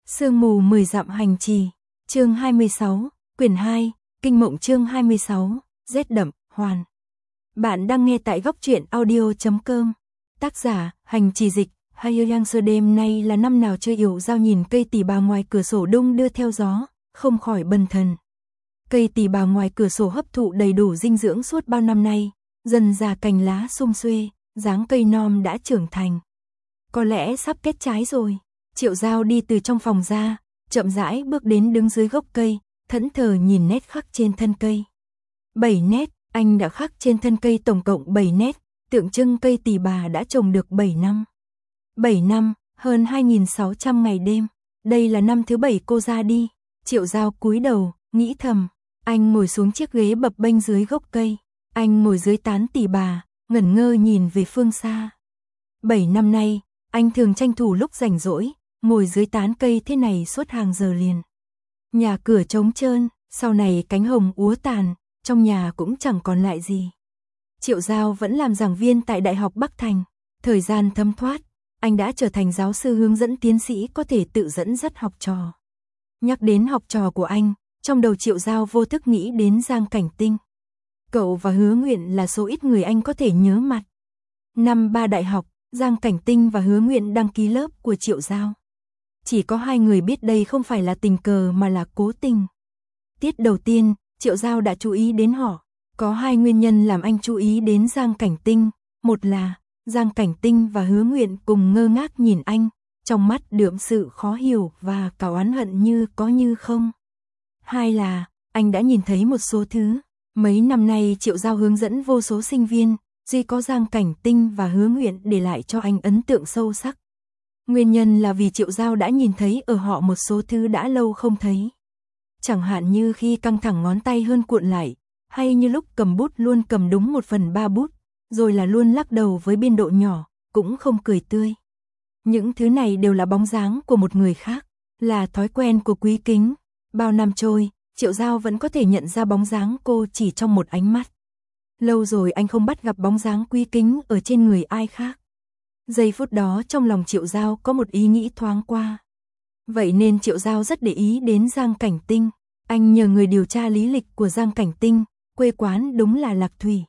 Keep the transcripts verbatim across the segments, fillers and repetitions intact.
Sương mù mười dặm hành trì, chương hai mươi sáu, quyển hai, Kinh Mộng chương hai mươi sáu, rét đậm, hoàn. Bạn đang nghe tại góc truyện audio chấm com. Tác giả, Hành Trì Dịch. Hay Yang Sơ đêm nay là năm nào chưa Yểu Giao nhìn cây tỳ bà ngoài cửa sổ đung đưa theo gió, không khỏi bần thần. Cây tỳ bà ngoài cửa sổ hấp thụ đầy đủ dinh dưỡng suốt bao năm nay, dần già cành lá sum xuê, dáng cây non đã trưởng thành. Có lẽ sắp kết trái rồi. Triệu Giao đi từ trong phòng ra, chậm rãi bước đến đứng dưới gốc cây, thẫn thờ nhìn nét khắc trên thân cây. Bảy nét, anh đã khắc trên thân cây tổng cộng bảy nét, tượng trưng cây tỳ bà đã trồng được bảy năm. bảy năm, hơn hai nghìn sáu trăm ngày đêm. Đây là năm thứ bảy cô ra đi. Triệu Giao cúi đầu, nghĩ thầm. Anh ngồi xuống chiếc ghế bập bênh dưới gốc cây. Anh ngồi dưới tán tỳ bà, ngẩn ngơ nhìn về phương xa. Bảy năm nay, anh thường tranh thủ lúc rảnh rỗi, ngồi dưới tán cây thế này suốt hàng giờ liền. Nhà cửa trống trơn, sau này cánh hồng úa tàn, trong nhà cũng chẳng còn lại gì. Triệu Giao vẫn làm giảng viên tại Đại học Bắc Thành. Thời gian thấm thoát, anh đã trở thành giáo sư hướng dẫn tiến sĩ có thể tự dẫn dắt học trò. Nhắc đến học trò của anh, trong đầu Triệu Giao vô thức nghĩ đến Giang Cảnh Tinh. Cậu và Hứa Nguyện là số ít người anh có thể nhớ mặt. Năm ba đại học, Giang Cảnh Tinh và Hứa Nguyện đăng ký lớp của Triệu Giao. Chỉ có hai người biết đây không phải là tình cờ mà là cố tình. Tiết đầu tiên, Triệu Giao đã chú ý đến họ. Có hai nguyên nhân làm anh chú ý đến Giang Cảnh Tinh. Một là, Giang Cảnh Tinh và Hứa Nguyện cùng ngơ ngác nhìn anh, trong mắt đượm sự khó hiểu và cả oán hận như có như không. Hai là, anh đã nhìn thấy một số thứ. Mấy năm nay Triệu Giao hướng dẫn vô số sinh viên, duy có Giang Cảnh Tinh và Hứa Nguyện để lại cho anh ấn tượng sâu sắc. Nguyên nhân là vì Triệu Giao đã nhìn thấy ở họ một số thứ đã lâu không thấy. Chẳng hạn như khi căng thẳng ngón tay hơn cuộn lại, hay như lúc cầm bút luôn cầm đúng một phần ba bút, rồi là luôn lắc đầu với biên độ nhỏ, cũng không cười tươi. Những thứ này đều là bóng dáng của một người khác, là thói quen của Quý Kính. Bao năm trôi, Triệu Giao vẫn có thể nhận ra bóng dáng cô chỉ trong một ánh mắt. Lâu rồi anh không bắt gặp bóng dáng Quý Kính ở trên người ai khác. Giây phút đó trong lòng Triệu Giao có một ý nghĩ thoáng qua. Vậy nên Triệu Giao rất để ý đến Giang Cảnh Tinh. Anh nhờ người điều tra lý lịch của Giang Cảnh Tinh, quê quán đúng là Lạc Thủy.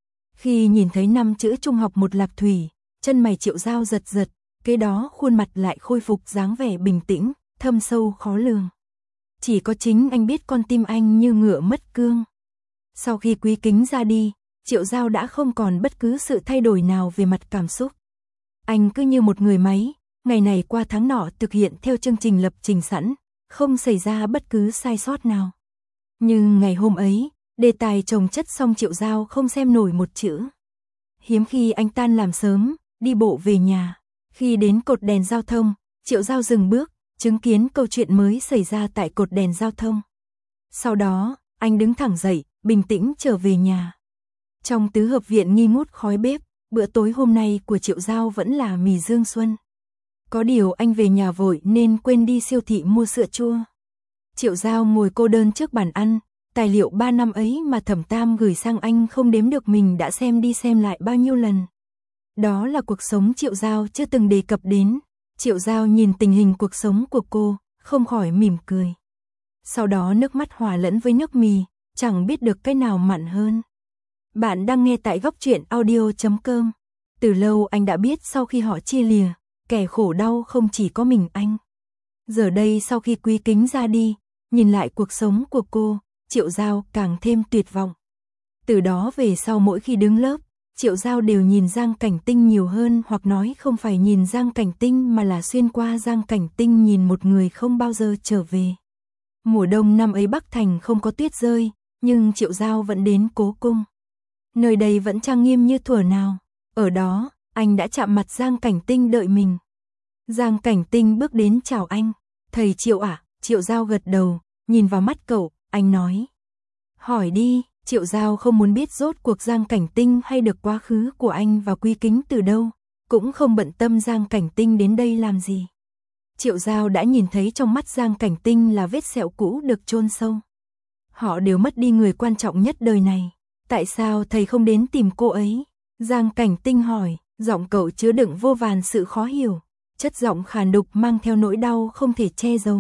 Khi nhìn thấy năm chữ trung học một Lạc Thủy, chân mày Triệu Giao giật giật, kế đó khuôn mặt lại khôi phục dáng vẻ bình tĩnh, thâm sâu khó lường. Chỉ có chính anh biết con tim anh như ngựa mất cương. Sau khi Quý Kính ra đi, Triệu Giao đã không còn bất cứ sự thay đổi nào về mặt cảm xúc. Anh cứ như một người máy, ngày này qua tháng nọ thực hiện theo chương trình lập trình sẵn, không xảy ra bất cứ sai sót nào. Nhưng ngày hôm ấy, đề tài chồng chất xong Triệu Giao không xem nổi một chữ. Hiếm khi anh tan làm sớm, đi bộ về nhà. Khi đến cột đèn giao thông, Triệu Giao dừng bước, chứng kiến câu chuyện mới xảy ra tại cột đèn giao thông. Sau đó, anh đứng thẳng dậy, bình tĩnh trở về nhà. Trong tứ hợp viện nghi ngút khói bếp, bữa tối hôm nay của Triệu Giao vẫn là mì Dương Xuân. Có điều anh về nhà vội nên quên đi siêu thị mua sữa chua. Triệu Giao ngồi cô đơn trước bàn ăn, tài liệu ba năm ấy mà Thẩm Tam gửi sang anh không đếm được mình đã xem đi xem lại bao nhiêu lần. Đó là cuộc sống Triệu Giao chưa từng đề cập đến. Triệu Giao nhìn tình hình cuộc sống của cô, không khỏi mỉm cười. Sau đó nước mắt hòa lẫn với nước mì, chẳng biết được cái nào mặn hơn. Bạn đang nghe tại góc truyện audio chấm com. Từ lâu anh đã biết sau khi họ chia lìa, kẻ khổ đau không chỉ có mình anh. Giờ đây sau khi Quý Kính ra đi, nhìn lại cuộc sống của cô, Triệu Giao càng thêm tuyệt vọng. Từ đó về sau mỗi khi đứng lớp, Triệu Giao đều nhìn Giang Cảnh Tinh nhiều hơn, hoặc nói không phải nhìn Giang Cảnh Tinh mà là xuyên qua Giang Cảnh Tinh nhìn một người không bao giờ trở về. Mùa đông năm ấy Bắc Thành không có tuyết rơi, nhưng Triệu Giao vẫn đến Cố Cung. Nơi đây vẫn trang nghiêm như thuở nào. Ở đó, anh đã chạm mặt Giang Cảnh Tinh đợi mình. Giang Cảnh Tinh bước đến chào anh. Thầy Triệu ạ, à? Triệu Giao gật đầu, nhìn vào mắt cậu, anh nói. Hỏi đi. Triệu Giao không muốn biết rốt cuộc Giang Cảnh Tinh hay được quá khứ của anh và Quý Kính từ đâu, cũng không bận tâm Giang Cảnh Tinh đến đây làm gì. Triệu Giao đã nhìn thấy trong mắt Giang Cảnh Tinh là vết sẹo cũ được chôn sâu. Họ đều mất đi người quan trọng nhất đời này. Tại sao thầy không đến tìm cô ấy? Giang Cảnh Tinh hỏi, giọng cậu chứa đựng vô vàn sự khó hiểu. chất giọng khàn đục mang theo nỗi đau không thể che giấu.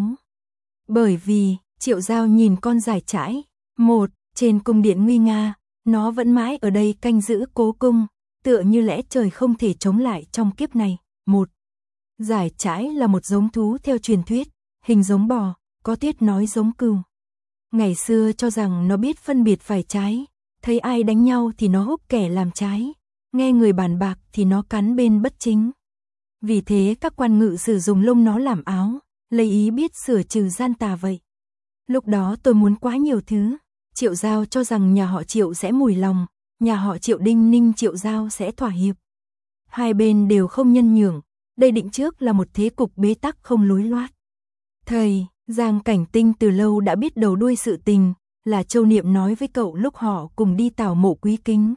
Bởi vì, Triệu Giao nhìn con giải trãi, một, trên cung điện nguy nga, nó vẫn mãi ở đây canh giữ cố cung, tựa như lẽ trời không thể chống lại trong kiếp này. Một, giải trãi là một giống thú theo truyền thuyết, hình giống bò, có thuyết nói giống cừu. Ngày xưa cho rằng nó biết phân biệt phải trái, thấy ai đánh nhau thì nó húc kẻ làm trái, nghe người bàn bạc thì nó cắn bên bất chính. Vì thế các quan ngự sử dụng lông nó làm áo, lấy ý biết sửa trừ gian tà vậy. Lúc đó tôi muốn quá nhiều thứ, Triệu Giao cho rằng nhà họ Triệu sẽ mùi lòng, nhà họ Triệu đinh ninh Triệu Giao sẽ thỏa hiệp. Hai bên đều không nhân nhượng, đây định trước là một thế cục bế tắc không lối loát. Thầy, Giang Cảnh Tinh từ lâu đã biết đầu đuôi sự tình, là Châu Niệm nói với cậu lúc họ cùng đi tảo mộ Quý Kính.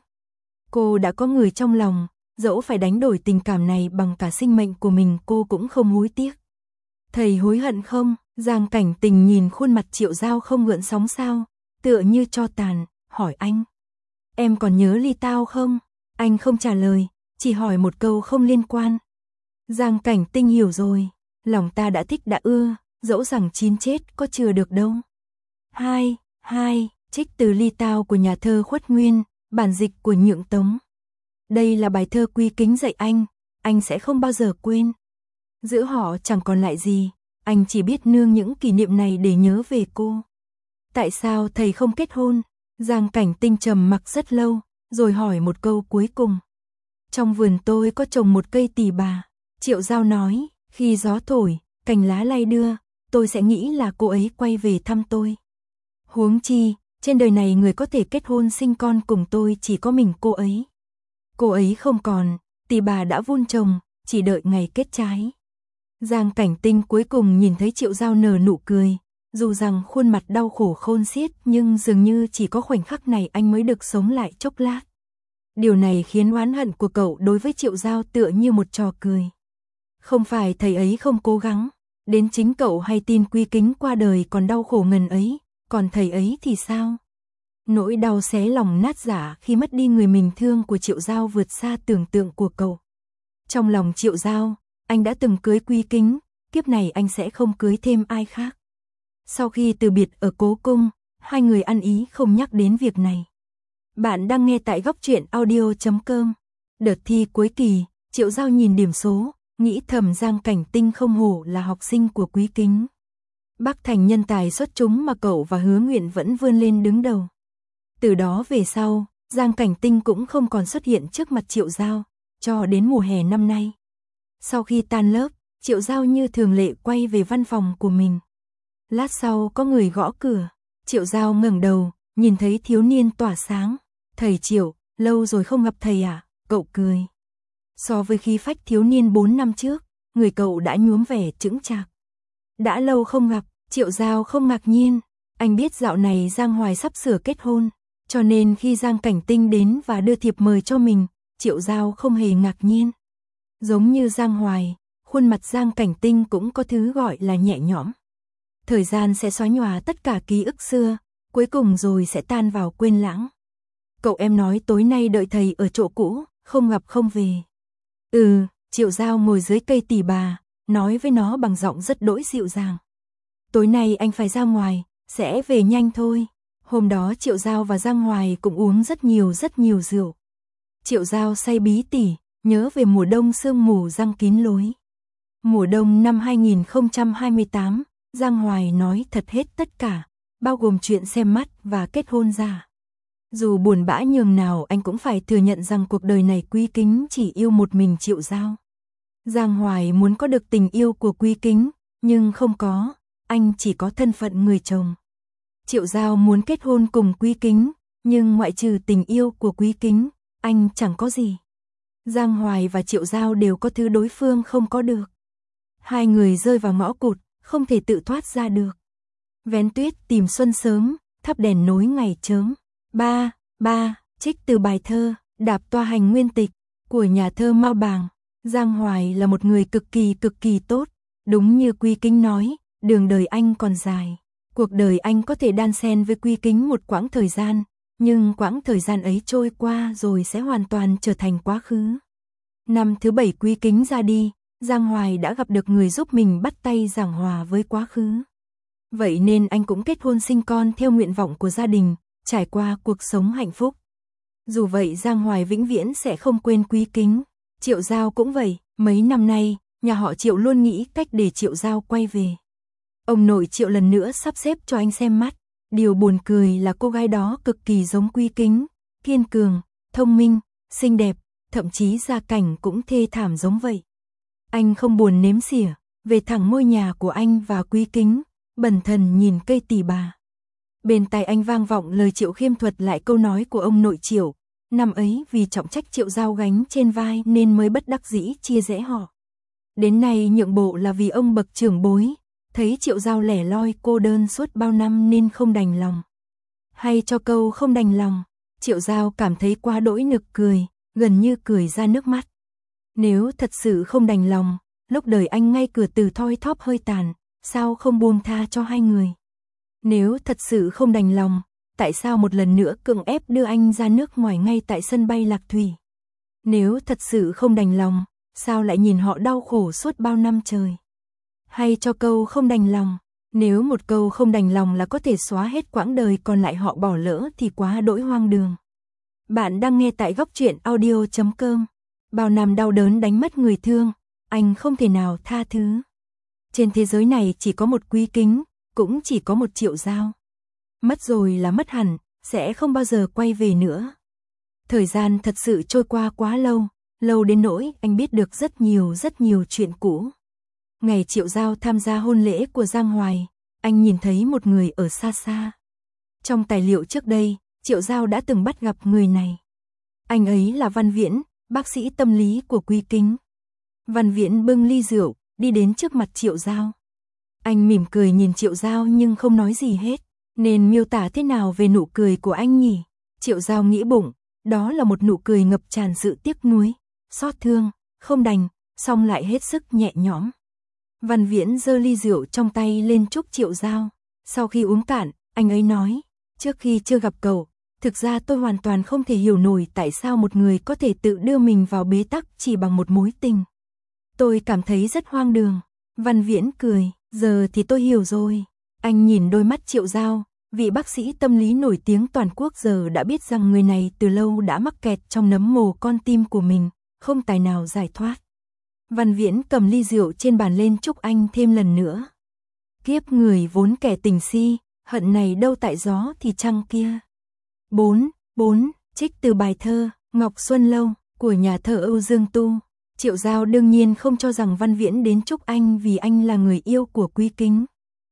Cô đã có người trong lòng, dẫu phải đánh đổi tình cảm này bằng cả sinh mệnh của mình cô cũng không hối tiếc. Thầy hối hận không? Giang Cảnh Tình nhìn khuôn mặt Triệu Giao không gợn sóng sao, tựa như tro tàn, hỏi anh. Em còn nhớ Ly Tao không? Anh không trả lời, chỉ hỏi một câu không liên quan. Giang Cảnh Tinh hiểu rồi, lòng ta đã thích đã ưa, dẫu rằng chín chết có chừa được đâu. Hai, hai, trích từ Ly Tao của nhà thơ Khuất Nguyên, bản dịch của Nhượng Tống. Đây là bài thơ Quý Kính dạy anh, anh sẽ không bao giờ quên. Giữa họ chẳng còn lại gì, anh chỉ biết nương những kỷ niệm này để nhớ về cô. Tại sao thầy không kết hôn? Giang Cảnh Tinh trầm mặc rất lâu, rồi hỏi một câu cuối cùng. Trong vườn tôi có trồng một cây tỳ bà. Triệu Giao nói, khi gió thổi, cành lá lay đưa, tôi sẽ nghĩ là cô ấy quay về thăm tôi. Huống chi, trên đời này người có thể kết hôn sinh con cùng tôi chỉ có mình cô ấy. Cô ấy không còn, tỳ bà đã vun trồng, chỉ đợi ngày kết trái. Giang Cảnh Tinh cuối cùng nhìn thấy Triệu Giao nở nụ cười, dù rằng khuôn mặt đau khổ khôn xiết nhưng dường như chỉ có khoảnh khắc này anh mới được sống lại chốc lát. Điều này khiến oán hận của cậu đối với Triệu Giao tựa như một trò cười. Không phải thầy ấy không cố gắng, đến chính cậu hay tin Quý Kính qua đời còn đau khổ ngần ấy, còn thầy ấy thì sao? Nỗi đau xé lòng nát dạ khi mất đi người mình thương của Triệu Giao vượt xa tưởng tượng của cậu. Trong lòng Triệu Giao, anh đã từng cưới Quý Kính, kiếp này anh sẽ không cưới thêm ai khác. Sau khi từ biệt ở cố cung, hai người ăn ý không nhắc đến việc này. Bạn đang nghe tại góc truyện audio chấm com. Đợt thi cuối kỳ, Triệu Giao nhìn điểm số, nghĩ thầm Giang Cảnh Tinh không hổ là học sinh của Quý Kính. Bắc Thành nhân tài xuất chúng mà cậu và Hứa Nguyện vẫn vươn lên đứng đầu. Từ đó về sau, Giang Cảnh Tinh cũng không còn xuất hiện trước mặt Triệu Giao, cho đến mùa hè năm nay. Sau khi tan lớp, Triệu Giao như thường lệ quay về văn phòng của mình. Lát sau có người gõ cửa, Triệu Giao ngẩng đầu, nhìn thấy thiếu niên tỏa sáng. Thầy Triệu, lâu rồi không gặp thầy à? Cậu cười. So với khí phách thiếu niên bốn năm trước, người cậu đã nhuốm vẻ chững chạc. Đã lâu không gặp, Triệu Giao không ngạc nhiên. Anh biết dạo này Giang Hoài sắp sửa kết hôn, cho nên khi Giang Cảnh Tinh đến và đưa thiệp mời cho mình, Triệu Giao không hề ngạc nhiên. Giống như Giang Hoài, khuôn mặt Giang Cảnh Tinh cũng có thứ gọi là nhẹ nhõm. Thời gian sẽ xóa nhòa tất cả ký ức xưa, cuối cùng rồi sẽ tan vào quên lãng. Cậu em nói tối nay đợi thầy ở chỗ cũ, không gặp không về. Ừ, Triệu Giao ngồi dưới cây tỳ bà, nói với nó bằng giọng rất đỗi dịu dàng. Tối nay anh phải ra ngoài, sẽ về nhanh thôi. Hôm đó Triệu Giao và Giang Hoài cũng uống rất nhiều rất nhiều rượu. Triệu Giao say bí tỉ, nhớ về mùa đông sương mù giăng kín lối. Mùa đông năm hai nghìn không trăm hai mươi tám, Giang Hoài nói thật hết tất cả, bao gồm chuyện xem mắt và kết hôn giả. Dù buồn bã nhường nào anh cũng phải thừa nhận rằng cuộc đời này Quý Kính chỉ yêu một mình Triệu Giao. Giang Hoài muốn có được tình yêu của Quý Kính, nhưng không có, anh chỉ có thân phận người chồng. Triệu Giao muốn kết hôn cùng Quý Kính, nhưng ngoại trừ tình yêu của Quý Kính, anh chẳng có gì. Giang Hoài và Triệu Giao đều có thứ đối phương không có được. Hai người rơi vào ngõ cụt, không thể tự thoát ra được. Vén tuyết tìm xuân sớm, thắp đèn nối ngày chớm. Ba, ba, trích từ bài thơ, Đạp toa hành nguyên tịch, của nhà thơ Mao Bàng. Giang Hoài là một người cực kỳ cực kỳ tốt, đúng như Quý Kính nói, đường đời anh còn dài. Cuộc đời anh có thể đan xen với Quý Kính một quãng thời gian, nhưng quãng thời gian ấy trôi qua rồi sẽ hoàn toàn trở thành quá khứ. Năm thứ bảy Quý Kính ra đi, Giang Hoài đã gặp được người giúp mình bắt tay giảng hòa với quá khứ. Vậy nên anh cũng kết hôn sinh con theo nguyện vọng của gia đình, trải qua cuộc sống hạnh phúc. Dù vậy Giang Hoài vĩnh viễn sẽ không quên Quý Kính. Triệu Giao cũng vậy, mấy năm nay, nhà họ Triệu luôn nghĩ cách để Triệu Giao quay về. Ông nội Triệu lần nữa sắp xếp cho anh xem mắt. Điều buồn cười là cô gái đó cực kỳ giống Quý Kính, kiên cường, thông minh, xinh đẹp, thậm chí gia cảnh cũng thê thảm giống vậy. Anh không buồn nếm xỉa, về thẳng ngôi nhà của anh và Quý Kính, bần thần nhìn cây tỳ bà. Bên tai anh vang vọng lời Triệu Khiêm thuật lại câu nói của ông nội Triệu, năm ấy vì trọng trách Triệu Giao gánh trên vai nên mới bất đắc dĩ chia rẽ họ. Đến nay nhượng bộ là vì ông bậc trưởng bối, thấy Triệu Giao lẻ loi cô đơn suốt bao năm nên không đành lòng. Hay cho câu không đành lòng, Triệu Giao cảm thấy quá đỗi nực cười, gần như cười ra nước mắt. Nếu thật sự không đành lòng, lúc đời anh ngay cửa từ thoi thóp hơi tàn, sao không buông tha cho hai người? Nếu thật sự không đành lòng, tại sao một lần nữa cưỡng ép đưa anh ra nước ngoài ngay tại sân bay Lạc Thủy? Nếu thật sự không đành lòng, sao lại nhìn họ đau khổ suốt bao năm trời? Hay cho câu không đành lòng, nếu một câu không đành lòng là có thể xóa hết quãng đời còn lại họ bỏ lỡ thì quá đỗi hoang đường. Bạn đang nghe tại góc truyện audio chấm com. Bao năm đau đớn đánh mất người thương, anh không thể nào tha thứ. Trên thế giới này chỉ có một Quý Kính, cũng chỉ có một Triệu Giao. Mất rồi là mất hẳn, sẽ không bao giờ quay về nữa. Thời gian thật sự trôi qua quá lâu, lâu đến nỗi anh biết được rất nhiều rất nhiều chuyện cũ. Ngày Triệu Giao tham gia hôn lễ của Giang Hoài, anh nhìn thấy một người ở xa xa. Trong tài liệu trước đây, Triệu Giao đã từng bắt gặp người này. Anh ấy là Văn Viễn, bác sĩ tâm lý của Quý Kính. Văn Viễn bưng ly rượu, đi đến trước mặt Triệu Giao. Anh mỉm cười nhìn Triệu Giao nhưng không nói gì hết. Nên miêu tả thế nào về nụ cười của anh nhỉ? Triệu Giao nghĩ bụng, đó là một nụ cười ngập tràn sự tiếc nuối, xót thương, không đành, song lại hết sức nhẹ nhõm. Văn Viễn giơ ly rượu trong tay lên chúc Triệu Giao. Sau khi uống cạn, anh ấy nói, trước khi chưa gặp cậu, thực ra tôi hoàn toàn không thể hiểu nổi tại sao một người có thể tự đưa mình vào bế tắc chỉ bằng một mối tình. Tôi cảm thấy rất hoang đường. Văn Viễn cười, giờ thì tôi hiểu rồi. Anh nhìn đôi mắt Triệu Giao, vị bác sĩ tâm lý nổi tiếng toàn quốc giờ đã biết rằng người này từ lâu đã mắc kẹt trong nấm mồ con tim của mình, không tài nào giải thoát. Văn Viễn cầm ly rượu trên bàn lên chúc anh thêm lần nữa. Kiếp người vốn kẻ tình si, hận này đâu tại gió thì trăng kia. bốn. bốn. Trích từ bài thơ Ngọc Xuân Lâu của nhà thơ Âu Dương Tu. Triệu Giao đương nhiên không cho rằng Văn Viễn đến chúc anh vì anh là người yêu của Quý Kính.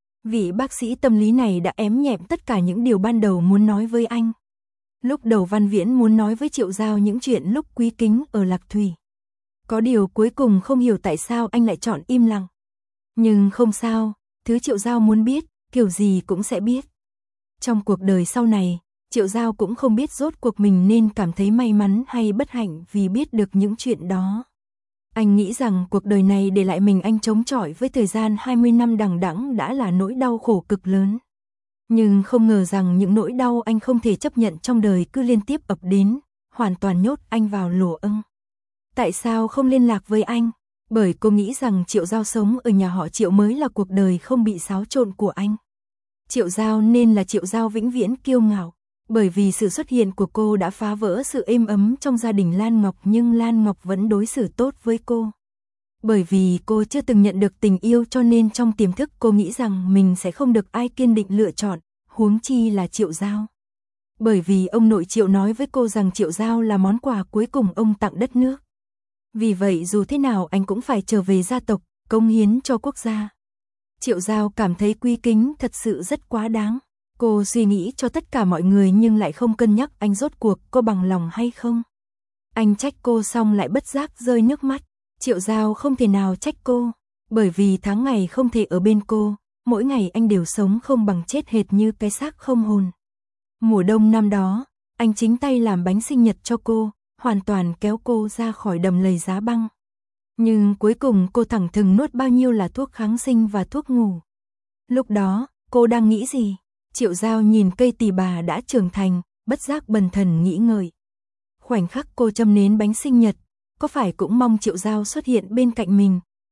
Vị bác sĩ tâm lý này đã ém nhẹm tất cả những điều ban đầu muốn nói với anh. Lúc đầu Văn Viễn muốn nói với Triệu Giao những chuyện lúc Quý Kính ở Lạc Thủy. Có điều cuối cùng không hiểu tại sao anh lại chọn im lặng. Nhưng không sao, thứ Triệu Giao muốn biết, kiểu gì cũng sẽ biết. Trong cuộc đời sau này, Triệu Giao cũng không biết rốt cuộc mình nên cảm thấy may mắn hay bất hạnh vì biết được những chuyện đó. Anh nghĩ rằng cuộc đời này để lại mình anh chống chọi với thời gian hai mươi năm đằng đẵng đã là nỗi đau khổ cực lớn. Nhưng không ngờ rằng những nỗi đau anh không thể chấp nhận trong đời cứ liên tiếp ập đến, hoàn toàn nhốt anh vào lỗ ưng. Tại sao không liên lạc với anh? Bởi cô nghĩ rằng Triệu Giao sống ở nhà họ Triệu mới là cuộc đời không bị xáo trộn của anh. Triệu Giao nên là Triệu Giao vĩnh viễn kiêu ngạo. Bởi vì sự xuất hiện của cô đã phá vỡ sự êm ấm trong gia đình Lan Ngọc nhưng Lan Ngọc vẫn đối xử tốt với cô. Bởi vì cô chưa từng nhận được tình yêu cho nên trong tiềm thức cô nghĩ rằng mình sẽ không được ai kiên định lựa chọn, huống chi là Triệu Giao. Bởi vì ông nội Triệu nói với cô rằng Triệu Giao là món quà cuối cùng ông tặng đất nước. Vì vậy dù thế nào anh cũng phải trở về gia tộc, cống hiến cho quốc gia. Triệu Giao cảm thấy Quý Kính thật sự rất quá đáng. Cô suy nghĩ cho tất cả mọi người nhưng lại không cân nhắc anh rốt cuộc có bằng lòng hay không. Anh trách cô xong lại bất giác rơi nước mắt. Triệu Giao không thể nào trách cô, bởi vì tháng ngày không thể ở bên cô, mỗi ngày anh đều sống không bằng chết hệt như cái xác không hồn. Mùa đông năm đó, anh chính tay làm bánh sinh nhật cho cô, hoàn toàn kéo cô ra khỏi đầm lầy giá băng. Nhưng cuối cùng cô thẳng thừng nuốt bao nhiêu là thuốc kháng sinh và thuốc ngủ. Lúc đó, cô đang nghĩ gì? Triệu Giao nhìn cây tỳ bà đã trưởng thành, bất giác bần thần nghĩ ngợi. Khoảnh khắc cô châm nến bánh sinh nhật, có phải cũng mong Triệu Giao xuất hiện bên cạnh mình,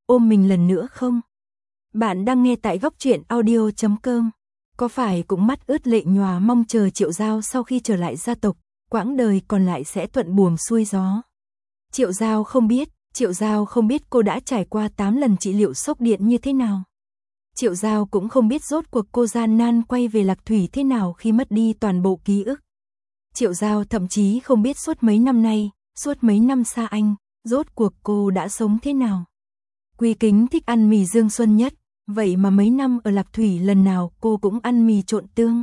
ôm mình lần nữa không? Bạn đang nghe tại góc truyện audio chấm com. Có phải cũng mắt ướt lệ nhòa mong chờ Triệu Giao sau khi trở lại gia tộc, quãng đời còn lại sẽ thuận buồm xuôi gió? Triệu Giao không biết, Triệu Giao không biết cô đã trải qua tám lần trị liệu sốc điện như thế nào. Triệu Giao cũng không biết rốt cuộc cô gian nan quay về Lạc Thủy thế nào khi mất đi toàn bộ ký ức. Triệu Giao thậm chí không biết suốt mấy năm nay, suốt mấy năm xa anh, rốt cuộc cô đã sống thế nào. Quy Kính thích ăn mì Dương Xuân nhất, vậy mà mấy năm ở Lạc Thủy lần nào cô cũng ăn mì trộn tương.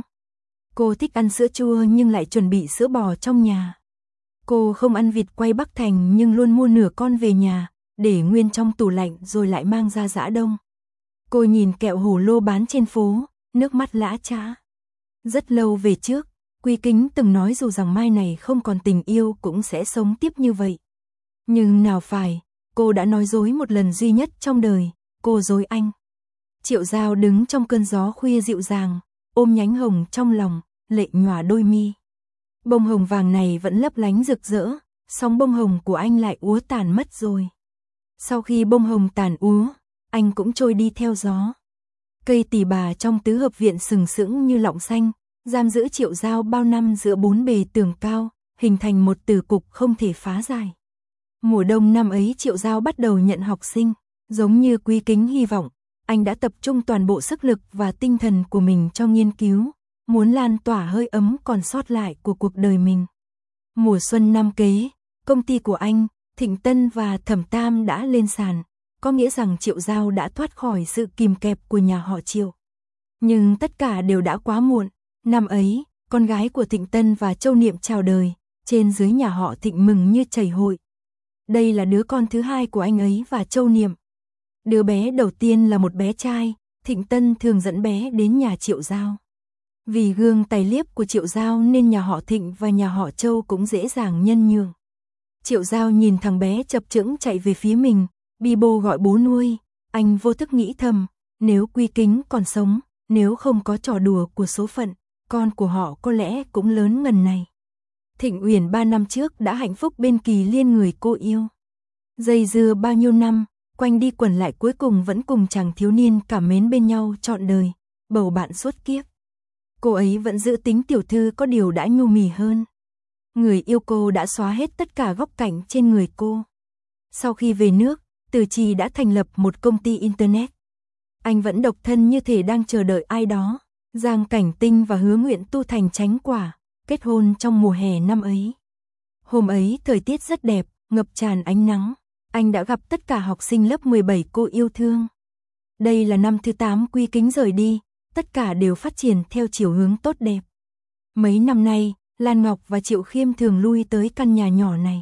Cô thích ăn sữa chua nhưng lại chuẩn bị sữa bò trong nhà. Cô không ăn vịt quay Bắc Thành nhưng luôn mua nửa con về nhà, để nguyên trong tủ lạnh rồi lại mang ra giã đông. Cô nhìn kẹo hổ lô bán trên phố, nước mắt lã chã. Rất lâu về trước, Quy Kính từng nói dù rằng mai này không còn tình yêu cũng sẽ sống tiếp như vậy. Nhưng nào phải, cô đã nói dối một lần duy nhất trong đời, cô dối anh. Triệu Giao đứng trong cơn gió khuya dịu dàng, ôm nhánh hồng trong lòng, lệ nhòa đôi mi. Bông hồng vàng này vẫn lấp lánh rực rỡ, song bông hồng của anh lại úa tàn mất rồi. Sau khi bông hồng tàn úa, anh cũng trôi đi theo gió. Cây tỳ bà trong tứ hợp viện sừng sững như lọng xanh, giam giữ Triệu Giao bao năm giữa bốn bề tường cao, hình thành một tử cục không thể phá giải. Mùa đông năm ấy Triệu Giao bắt đầu nhận học sinh, giống như Quy Kính hy vọng, anh đã tập trung toàn bộ sức lực và tinh thần của mình cho nghiên cứu, muốn lan tỏa hơi ấm còn sót lại của cuộc đời mình. Mùa xuân năm kế, công ty của anh, Thịnh Tân và Thẩm Tam đã lên sàn, có nghĩa rằng Triệu Giao đã thoát khỏi sự kìm kẹp của nhà họ Triệu. Nhưng tất cả đều đã quá muộn, năm ấy, con gái của Thịnh Tân và Châu Niệm chào đời, trên dưới nhà họ Thịnh mừng như chảy hội. Đây là đứa con thứ hai của anh ấy và Châu Niệm. Đứa bé đầu tiên là một bé trai, Thịnh Tân thường dẫn bé đến nhà Triệu Giao. Vì gương tài liếp của Triệu Giao nên nhà họ Thịnh và nhà họ Châu cũng dễ dàng nhân nhượng. Triệu Giao nhìn thằng bé chập chững chạy về phía mình, bi bô gọi bố nuôi, anh vô thức nghĩ thầm, nếu Quy Kính còn sống, nếu không có trò đùa của số phận, con của họ có lẽ cũng lớn ngần này. Thịnh Uyển ba năm trước đã hạnh phúc bên Kỳ Liên người cô yêu. Dây dưa bao nhiêu năm, quanh đi quẩn lại cuối cùng vẫn cùng chàng thiếu niên cảm mến bên nhau trọn đời, bầu bạn suốt kiếp. Cô ấy vẫn giữ tính tiểu thư có điều đã nhu mì hơn. Người yêu cô đã xóa hết tất cả góc cạnh trên người cô. Sau khi về nước, Từ Trì đã thành lập một công ty Internet. Anh vẫn độc thân như thể đang chờ đợi ai đó. Giang Cảnh Tinh và Hứa Nguyện tu thành chánh quả, kết hôn trong mùa hè năm ấy. Hôm ấy thời tiết rất đẹp, ngập tràn ánh nắng. Anh đã gặp tất cả học sinh lớp mười bảy cô yêu thương. Đây là năm thứ tám Quy Kính rời đi, tất cả đều phát triển theo chiều hướng tốt đẹp. Mấy năm nay, Lan Ngọc và Triệu Khiêm thường lui tới căn nhà nhỏ này.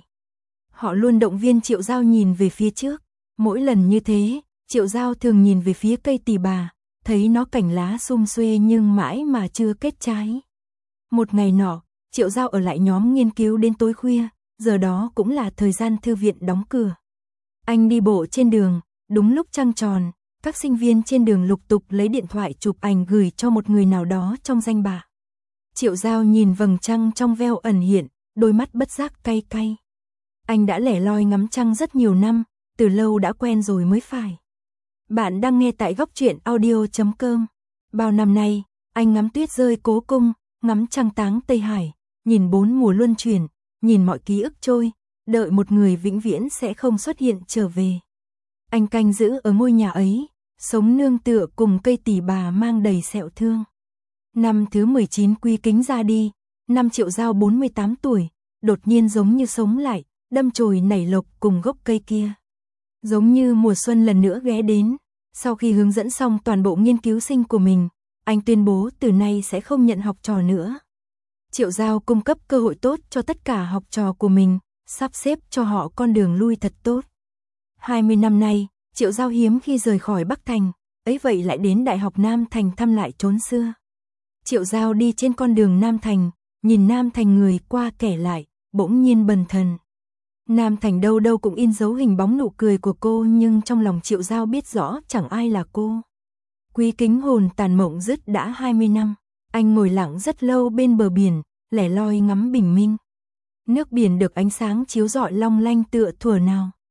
Họ luôn động viên Triệu Giao nhìn về phía trước. Mỗi lần như thế, Triệu Giao thường nhìn về phía cây tỳ bà, thấy nó cành lá sum xuê nhưng mãi mà chưa kết trái. Một ngày nọ, Triệu Giao ở lại nhóm nghiên cứu đến tối khuya, giờ đó cũng là thời gian thư viện đóng cửa. Anh đi bộ trên đường, đúng lúc trăng tròn, các sinh viên trên đường lục tục lấy điện thoại chụp ảnh gửi cho một người nào đó trong danh bạ. Triệu Giao nhìn vầng trăng trong veo ẩn hiện, đôi mắt bất giác cay cay. Anh đã lẻ loi ngắm trăng rất nhiều năm, từ lâu đã quen rồi mới phải. Bạn đang nghe tại góc truyện audio chấm com. Bao năm nay, anh ngắm tuyết rơi Cố Cung, ngắm trăng táng Tây Hải, nhìn bốn mùa luân chuyển, nhìn mọi ký ức trôi, đợi một người vĩnh viễn sẽ không xuất hiện trở về. Anh canh giữ ở ngôi nhà ấy, sống nương tựa cùng cây tỳ bà mang đầy sẹo thương. Năm thứ mười chín Quy Kính ra đi, năm Triệu Giao bốn mươi tám tuổi, đột nhiên giống như sống lại, đâm chồi nảy lộc cùng gốc cây kia. Giống như mùa xuân lần nữa ghé đến, sau khi hướng dẫn xong toàn bộ nghiên cứu sinh của mình, anh tuyên bố từ nay sẽ không nhận học trò nữa. Triệu Giao cung cấp cơ hội tốt cho tất cả học trò của mình, sắp xếp cho họ con đường lui thật tốt. hai mươi năm nay, Triệu Giao hiếm khi rời khỏi Bắc Thành, ấy vậy lại đến Đại học Nam Thành thăm lại chốn xưa. Triệu Giao đi trên con đường Nam Thành, nhìn Nam Thành người qua kẻ lại, bỗng nhiên bần thần. Nam Thành đâu đâu cũng in dấu hình bóng nụ cười của cô nhưng trong lòng Triệu Giao biết rõ chẳng ai là cô. Quy Kính hồn tàn mộng dứt đã hai mươi năm, anh ngồi lặng rất lâu bên bờ biển, lẻ loi ngắm bình minh. Nước biển được ánh sáng chiếu rọi long lanh tựa thuở nào.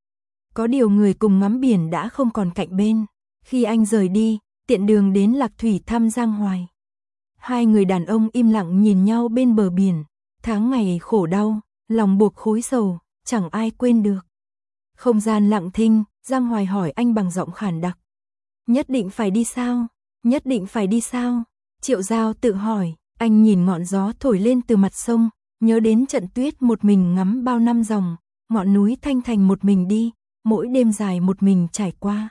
Có điều người cùng ngắm biển đã không còn cạnh bên. Khi anh rời đi, tiện đường đến Lạc Thủy thăm Giang Hoài. Hai người đàn ông im lặng nhìn nhau bên bờ biển. Tháng ngày khổ đau, lòng buộc khối sầu, chẳng ai quên được. Không gian lặng thinh, Giang Hoài hỏi anh bằng giọng khản đặc. Nhất định phải đi sao? Nhất định phải đi sao? Triệu Giao tự hỏi, anh nhìn ngọn gió thổi lên từ mặt sông, nhớ đến trận tuyết một mình ngắm bao năm dòng, ngọn núi Thanh Thành một mình đi, mỗi đêm dài một mình trải qua.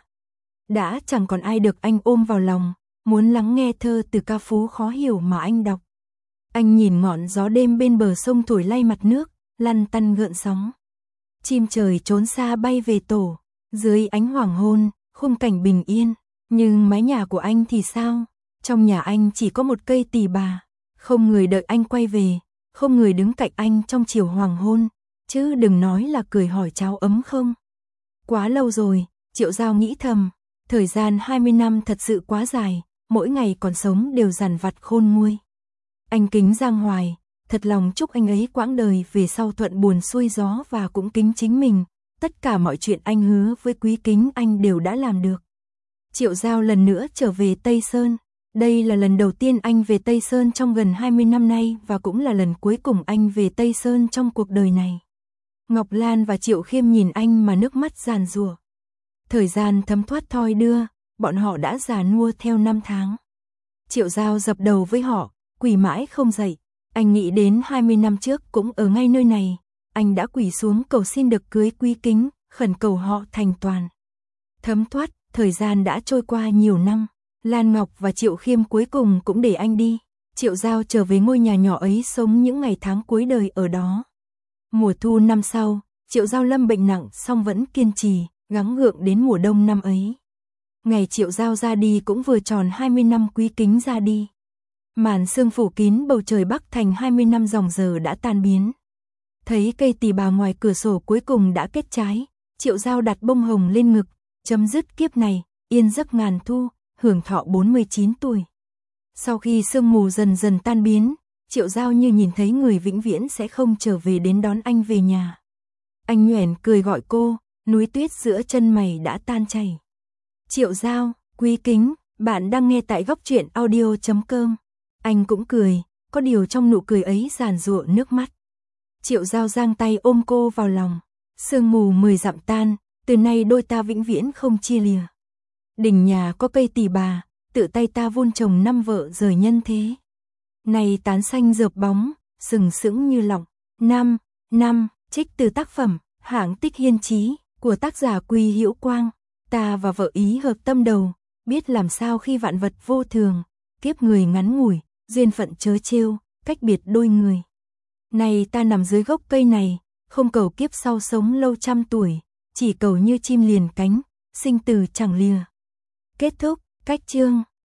Đã chẳng còn ai được anh ôm vào lòng, muốn lắng nghe thơ từ ca phú khó hiểu mà anh đọc. Anh nhìn ngọn gió đêm bên bờ sông thổi lay mặt nước, lăn tăn gợn sóng. Chim trời trốn xa bay về tổ, dưới ánh hoàng hôn, khung cảnh bình yên. Nhưng mái nhà của anh thì sao? Trong nhà anh chỉ có một cây tỳ bà, không người đợi anh quay về, không người đứng cạnh anh trong chiều hoàng hôn, chứ đừng nói là cười hỏi cháo ấm không. Quá lâu rồi, Triệu Giao nghĩ thầm, thời gian hai mươi năm thật sự quá dài, mỗi ngày còn sống đều dằn vặt khôn nguôi. Anh kính Giang Hoài, thật lòng chúc anh ấy quãng đời về sau thuận buồm xuôi gió, và cũng kính chính mình, tất cả mọi chuyện anh hứa với Quý Kính anh đều đã làm được. Triệu Giao lần nữa trở về Tây Sơn. Đây là lần đầu tiên anh về Tây Sơn trong gần hai mươi năm nay, và cũng là lần cuối cùng anh về Tây Sơn trong cuộc đời này. Ngọc Lan và Triệu Khiêm nhìn anh mà nước mắt giàn giụa. Thời gian thấm thoát thoi đưa, bọn họ đã già nua theo năm tháng. Triệu Giao dập đầu với họ, quỳ mãi không dậy. Anh nghĩ đến hai mươi năm trước cũng ở ngay nơi này, anh đã quỳ xuống cầu xin được cưới Quý Kính, khẩn cầu họ thành toàn. Thấm thoát, thời gian đã trôi qua nhiều năm, Lan Ngọc và Triệu Khiêm cuối cùng cũng để anh đi. Triệu Giao trở về ngôi nhà nhỏ ấy sống những ngày tháng cuối đời ở đó. Mùa thu năm sau, Triệu Giao lâm bệnh nặng song vẫn kiên trì, gắng gượng đến mùa đông năm ấy. Ngày Triệu Giao ra đi cũng vừa tròn hai mươi năm Quý Kính ra đi. Màn sương phủ kín bầu trời Bắc Thành hai mươi năm dòng giờ đã tan biến. Thấy cây tỳ bà ngoài cửa sổ cuối cùng đã kết trái, Triệu Giao đặt bông hồng lên ngực, chấm dứt kiếp này, yên giấc ngàn thu, hưởng thọ bốn mươi chín tuổi. Sau khi sương mù dần dần tan biến, Triệu Giao như nhìn thấy người vĩnh viễn sẽ không trở về đến đón anh về nhà. Anh nhoẻn cười gọi cô, núi tuyết giữa chân mày đã tan chảy. Triệu Giao, Quý Kính, bạn đang nghe tại góc truyện audio chấm com. Anh cũng cười, có điều trong nụ cười ấy giàn giụa nước mắt. Triệu Giao giang tay ôm cô vào lòng. Sương mù mười dặm tan, từ nay đôi ta vĩnh viễn không chia lìa. Đỉnh nhà có cây tỳ bà, tự tay ta vun trồng năm vợ rời nhân thế. Này tán xanh rợp bóng, sừng sững như lọng. Năm, năm, trích từ tác phẩm Hạng Tích Hiên Chí của tác giả Quy Hữu Quang. Ta và vợ ý hợp tâm đầu, biết làm sao khi vạn vật vô thường, kiếp người ngắn ngủi, duyên phận chớ trêu, cách biệt đôi người. Này ta nằm dưới gốc cây này, không cầu kiếp sau sống lâu trăm tuổi, chỉ cầu như chim liền cánh, sinh tử chẳng lìa. Kết thúc, cách chương.